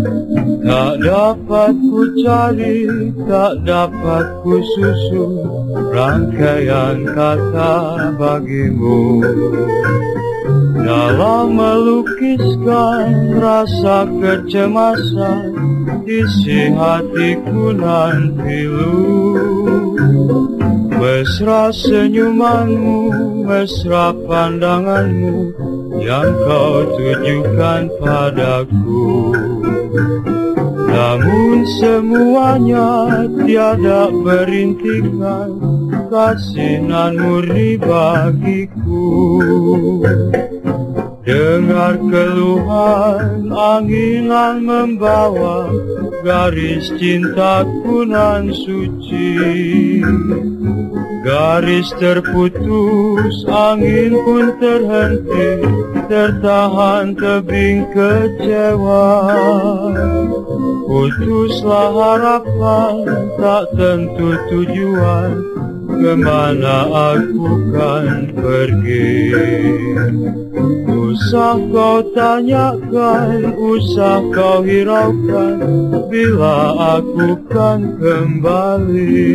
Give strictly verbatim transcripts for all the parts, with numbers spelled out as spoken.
Tak dapat ku cari, tak dapat ku susun rangkaian kata bagimu. Dalam melukiskan rasa kecemasan isi hatiku nan pilu. Mesra senyumanmu, mesra pandanganmu yang kau tujukan padaku. Namun semuanya tiada perintikan kasih nan murni bagiku. Dengar keluhan anginan membawa garis cintaku nan suci. Garis terputus, angin pun terhenti, tertahan tebing kecewa. Putuslah harapan, tak tentu tujuan, kemana aku kan pergi. Usah kau tanyakan, usah kau hiraukan, bila aku kan kembali.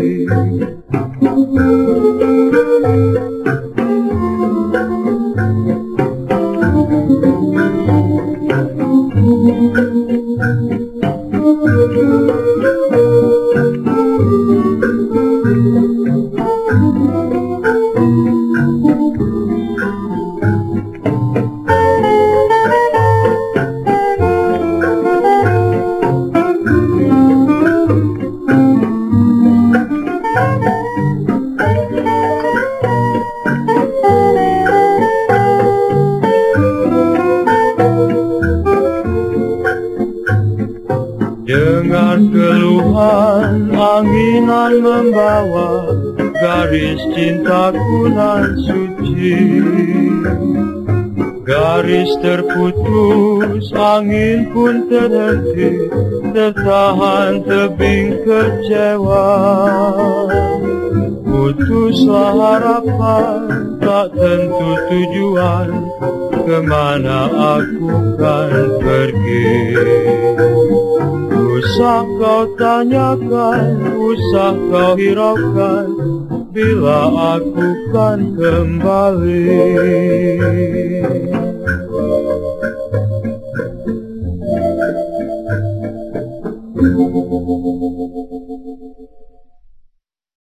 Dengar keluhan anginan membawa garis cintaku nan suci. Garis terputus, angin pun terhenti, tertahan tebing kecewa. Putuslah harapan, tak tentu tujuan, kemana aku kan pergi. Usah kau tanyakan, usah kau hiraukan, bila aku kan kembali.